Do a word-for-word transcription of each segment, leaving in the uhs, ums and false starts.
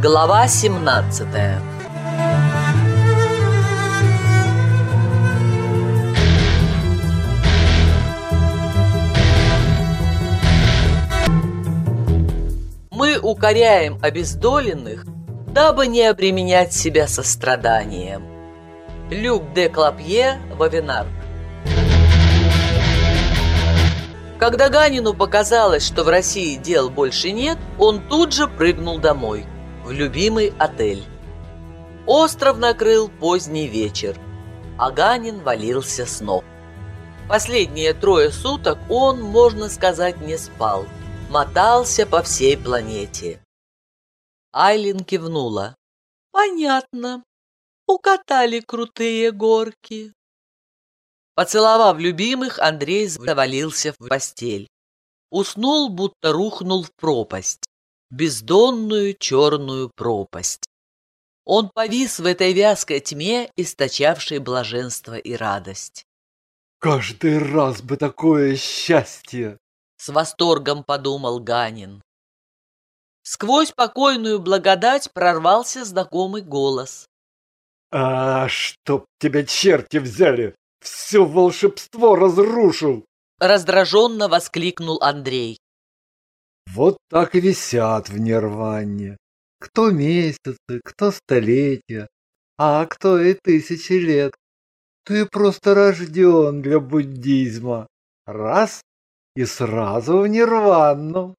Глава семнадцатая. Мы укоряем обездоленных, дабы не обременять себя состраданием. Люк де Клапье, Вавенар. Когда Ганину показалось, что в России дел больше нет, он тут же прыгнул домой, в любимый отель. Остров накрыл поздний вечер, а Ганин валился с ног. Последние трое суток он, можно сказать, не спал, мотался по всей планете. Айлин кивнула. «Понятно. Укатали крутые горки». Поцеловав любимых, Андрей завалился в постель. Уснул, будто рухнул в пропасть, бездонную черную пропасть. Он повис в этой вязкой тьме, источавшей блаженство и радость. «Каждый раз бы такое счастье!» — с восторгом подумал Ганин. Сквозь покойную благодать прорвался знакомый голос. «А, чтоб тебя черти взяли! Все волшебство разрушил!» Раздраженно воскликнул Андрей. Вот так и висят в нирване. Кто месяцы, кто столетия, а кто и тысячи лет. Ты просто рожден для буддизма. Раз — и сразу в нирвану.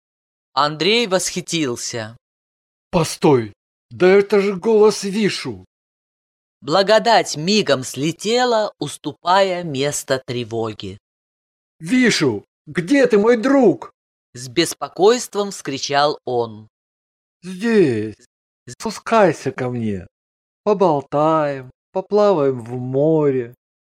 Андрей восхитился. Постой, да это же голос Вишу. Благодать мигом слетела, уступая место тревоге. «Вишу, где ты, мой друг?» С беспокойством вскричал он. «Здесь. Спускайся ко мне. Поболтаем, поплаваем в море».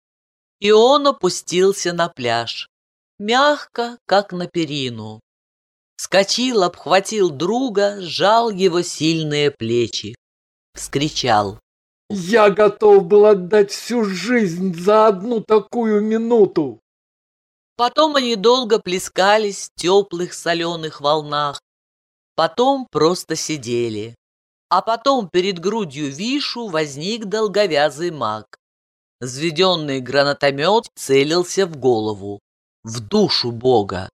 И он опустился на пляж, мягко, как на перину. Вскочил, обхватил друга, сжал его сильные плечи. Вскричал. «Я готов был отдать всю жизнь за одну такую минуту!» Потом они долго плескались в теплых соленых волнах. Потом просто сидели. А потом перед грудью Вишу возник долговязый маг. Взведенный гранатомет целился в голову, в душу Бога.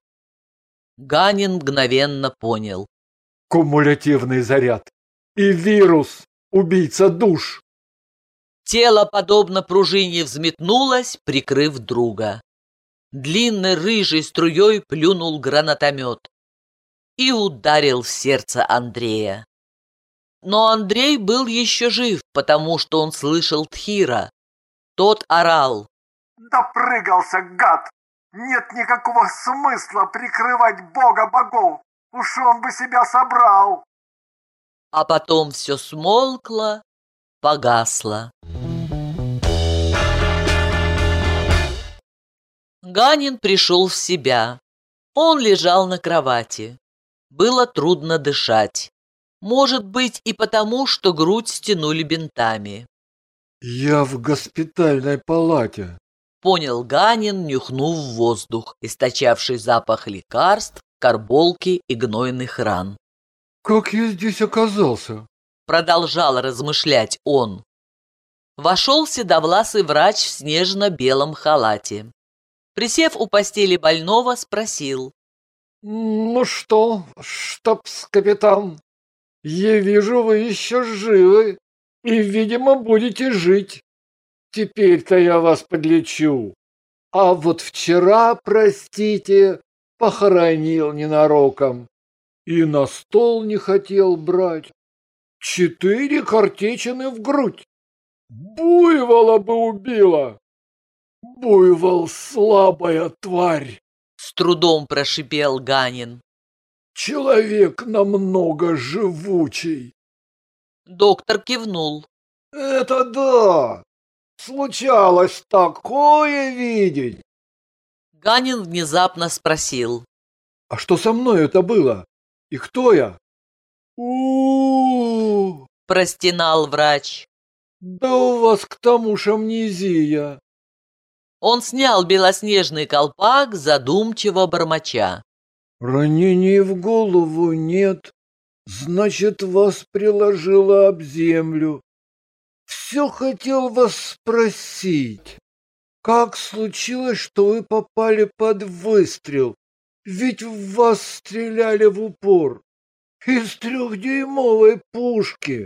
Ганин мгновенно понял. Кумулятивный заряд. И вирус, убийца душ. Тело, подобно пружине, взметнулось, прикрыв друга. Длинной рыжей струей плюнул гранатомет и ударил в сердце Андрея. Но Андрей был еще жив, потому что он слышал Тхира. Тот орал. «Допрыгался, гад! Нет никакого смысла прикрывать бога богов! Уж он бы себя собрал!» А потом все смолкло, погасло. Ганин пришел в себя. Он лежал на кровати. Было трудно дышать. Может быть, и потому, что грудь стянули бинтами. «Я в госпитальной палате», — понял Ганин, нюхнув воздух, источавший запах лекарств, карболки и гнойных ран. «Как я здесь оказался?» — продолжал размышлять он. Вошел седовласый врач в снежно-белом халате. Присев у постели больного, спросил. «Ну что, штабс-капитан, я вижу, вы еще живы и, видимо, будете жить. Теперь-то я вас подлечу. А вот вчера, простите, похоронил ненароком и на стол не хотел брать. Четыре картечины в грудь. Буйвола бы убила. Буйвол — слабая тварь. С трудом прошипел Ганин. Человек намного живучий. Доктор кивнул. Это да. Случалось такое видеть. Ганин внезапно спросил. А что со мной это было? И кто я? У-у-у, простонал врач. Да у вас к тому ж амнезия. Он снял белоснежный колпак, задумчиво бормоча. Ранений в голову нет, Значит, вас приложило об землю. Все хотел вас спросить, как случилось, что вы попали под выстрел? Ведь в вас стреляли в упор из трехдюймовой пушки.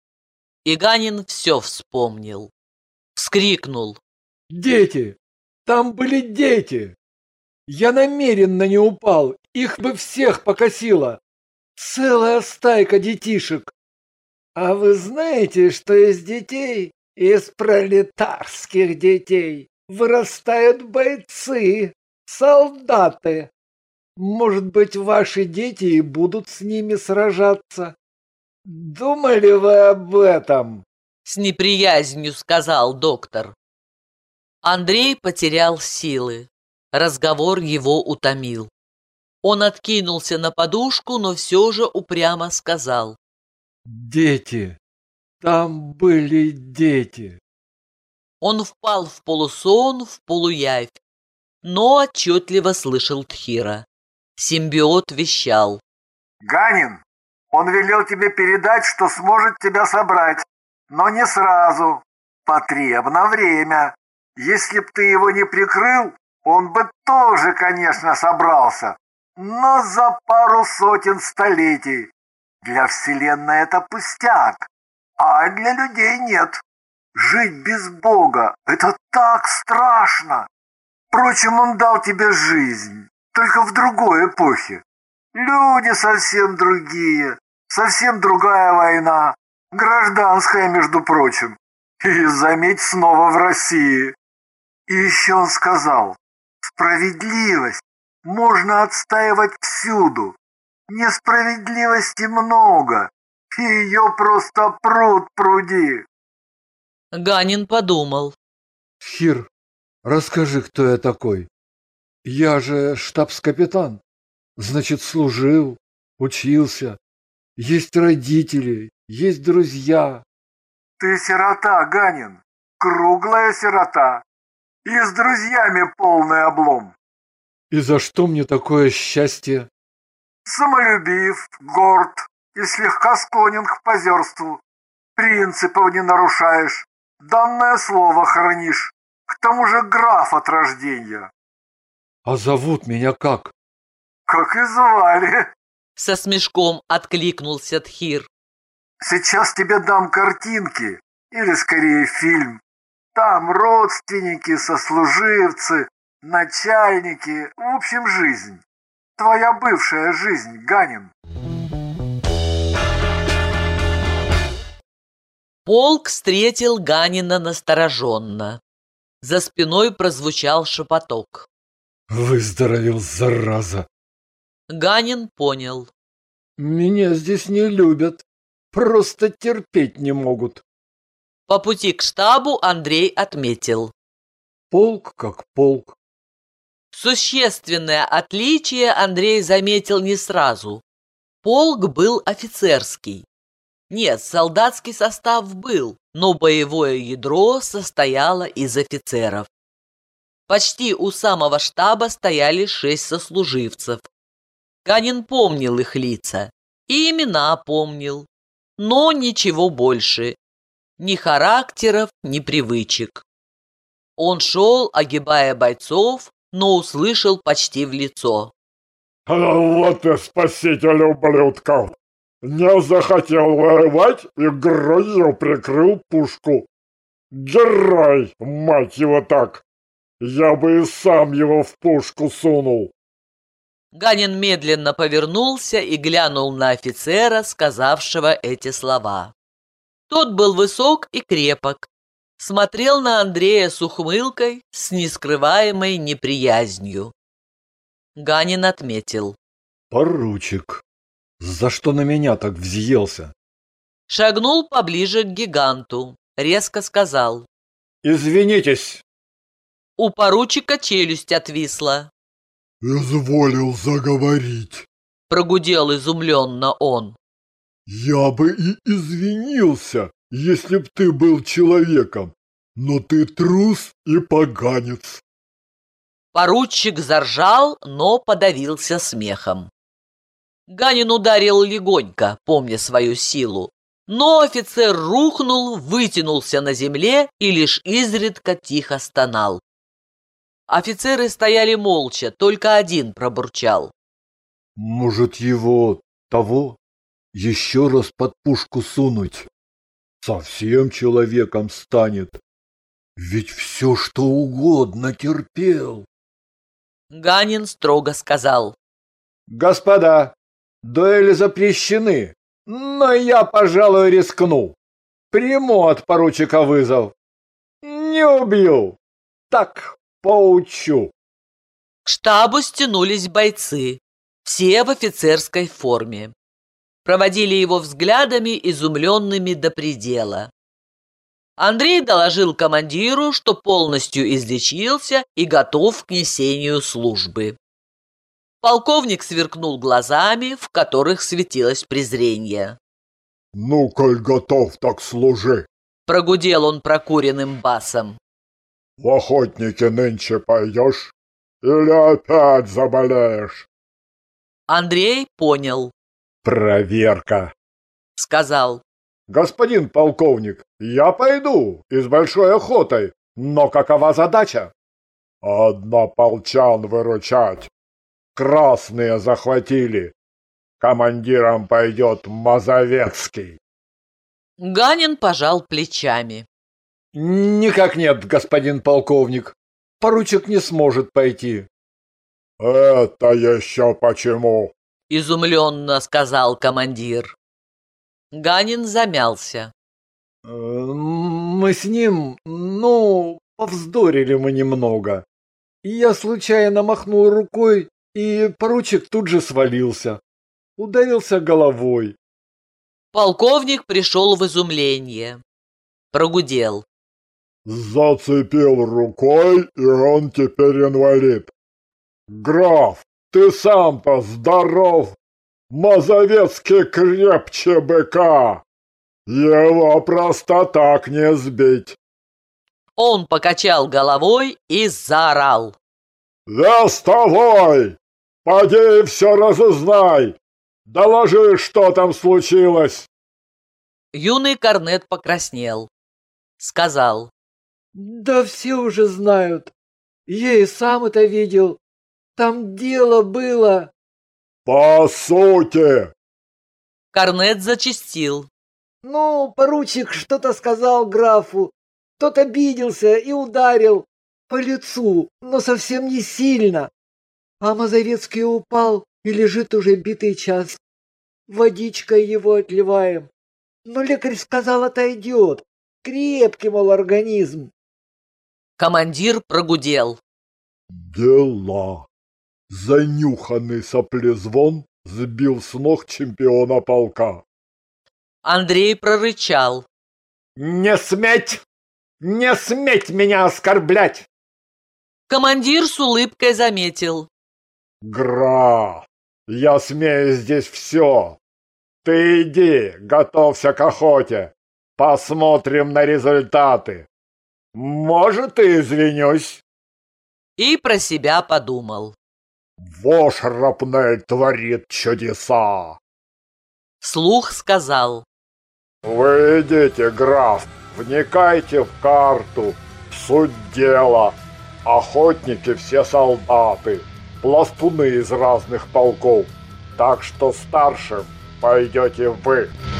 И Ганин все вспомнил. Вскрикнул. Дети! Там были дети! Я намеренно не упал, их бы всех покосило. Целая стайка детишек. А вы знаете, что из детей, из пролетарских детей, вырастают бойцы, солдаты? Может быть, ваши дети и будут с ними сражаться? Думали вы об этом? С неприязнью сказал доктор. Андрей потерял силы. Разговор его утомил. Он откинулся на подушку, но все же упрямо сказал. Дети. Там были дети. Он впал в полусон, в полуявь, но отчетливо слышал Тхира. Симбиот вещал. Ганин, он велел тебе передать, что сможет тебя собрать, но не сразу. Потребно время. Если б ты его не прикрыл, он бы тоже, конечно, собрался, но за пару сотен столетий. Для Вселенной это пустяк, а для людей нет. Жить без Бога – это так страшно. Впрочем, он дал тебе жизнь, только в другой эпохе. Люди совсем другие, совсем другая война, гражданская, между прочим. И, заметь, снова в России. И еще он сказал, справедливость можно отстаивать всюду. Несправедливости много, и ее просто пруд пруди. Ганин подумал. Тхир, расскажи, кто я такой. Я же штабс-капитан. Значит, служил, учился. Есть родители, есть друзья. Ты сирота, Ганин, круглая сирота. И с друзьями полный облом. И за что мне такое счастье? Самолюбив, горд и слегка склонен к позерству. Принципов не нарушаешь, данное слово хранишь. К тому же граф от рождения. А зовут меня как? Как и звали. Со смешком откликнулся Тхир. Сейчас тебе дам картинки, или скорее фильм. Там родственники, сослуживцы, начальники, в общем, жизнь. Твоя бывшая жизнь, Ганин. Полк встретил Ганина настороженно. За спиной прозвучал шепоток. Выздоровел, зараза. Ганин понял. Меня здесь не любят. Просто терпеть не могут. По пути к штабу Андрей отметил. Полк как полк. Существенное отличие Андрей заметил не сразу. Полк был офицерский. Нет, солдатский состав был, но боевое ядро состояло из офицеров. Почти у самого штаба стояли шесть сослуживцев. Ганин помнил их лица и имена помнил, но ничего больше. Ни характеров, ни привычек. Он шел, огибая бойцов, но услышал почти в лицо. Вот и спаситель ублюдков! Не захотел воевать и грудью прикрыл пушку. Герой, мать его так! Я бы и сам его в пушку сунул. Ганин медленно повернулся и глянул на офицера, сказавшего эти слова. Тот был высок и крепок, смотрел на Андрея с ухмылкой, с нескрываемой неприязнью. Ганин отметил. Поручик, за что на меня так взъелся? Шагнул поближе к гиганту, резко сказал. Извинитесь. У поручика челюсть отвисла. Изволил заговорить. Прогудел изумленно он. Я бы и извинился, если б ты был человеком, но ты трус и поганец. Поручик заржал, но подавился смехом. Ганин ударил легонько, помня свою силу, но офицер рухнул, вытянулся на земле и лишь изредка тихо стонал. Офицеры стояли молча, только один пробурчал: «Может, его того еще раз под пушку сунуть? Совсем человеком станет. Ведь все, что угодно терпел». Ганин строго сказал: «Господа, дуэли запрещены, но я, пожалуй, рискну. Приму от поручика вызов. Не убью, так поучу». К штабу стянулись бойцы, все в офицерской форме. Проводили его взглядами, изумленными до предела. Андрей доложил командиру, что полностью излечился и готов к несению службы. Полковник сверкнул глазами, в которых светилось презрение. «Ну, коль готов, так служи!» Прогудел он прокуренным басом. «В охотники нынче пойдешь? Или опять заболеешь?» Андрей понял. «Проверка», — сказал. «Господин полковник, я пойду и с большой охотой, но какова задача?» «Однополчан выручать. Красные захватили. Командиром пойдет Мазовецкий». Ганин пожал плечами. «Никак нет, господин полковник. Поручик не сможет пойти». «Это еще почему?» — изумленно сказал командир. Ганин замялся. «Э, «Мы с ним, ну, повздорили мы немного. Я случайно махнул рукой, и поручик тут же свалился. Ударился головой». Полковник пришел в изумление. Прогудел. «Зацепил рукой, и он теперь инвалид. Граф, ты сам-то здоров. Мазовецкий крепче быка. Его просто так не сбить». Он покачал головой и заорал: «Вестовой! Поди все разузнай! Доложи, что там случилось!» Юный корнет покраснел. Сказал: «Да все уже знают. Я и сам это видел. Там дело было». «По сути!» Корнет зачастил. «Ну, поручик что-то сказал графу. Тот обиделся и ударил по лицу, но совсем не сильно. А Мазовецкий упал и лежит уже битый час. Водичкой его отливаем. Но лекарь сказал, отойдет. Крепкий, мол, организм». Командир прогудел: «Дела. Занюханный соплезвон сбил с ног чемпиона полка». Андрей прорычал: «Не сметь! Не сметь меня оскорблять!» Командир с улыбкой заметил: «Граф, я смею здесь все. Ты иди, готовься к охоте. Посмотрим на результаты. Может, и извинюсь». И про себя подумал: «Во шрапнель творит чудеса». Вслух сказал: «Вы идите, граф, вникайте в карту, в суть дела. Охотники все солдаты, пластуны из разных полков, так что старшим пойдете вы».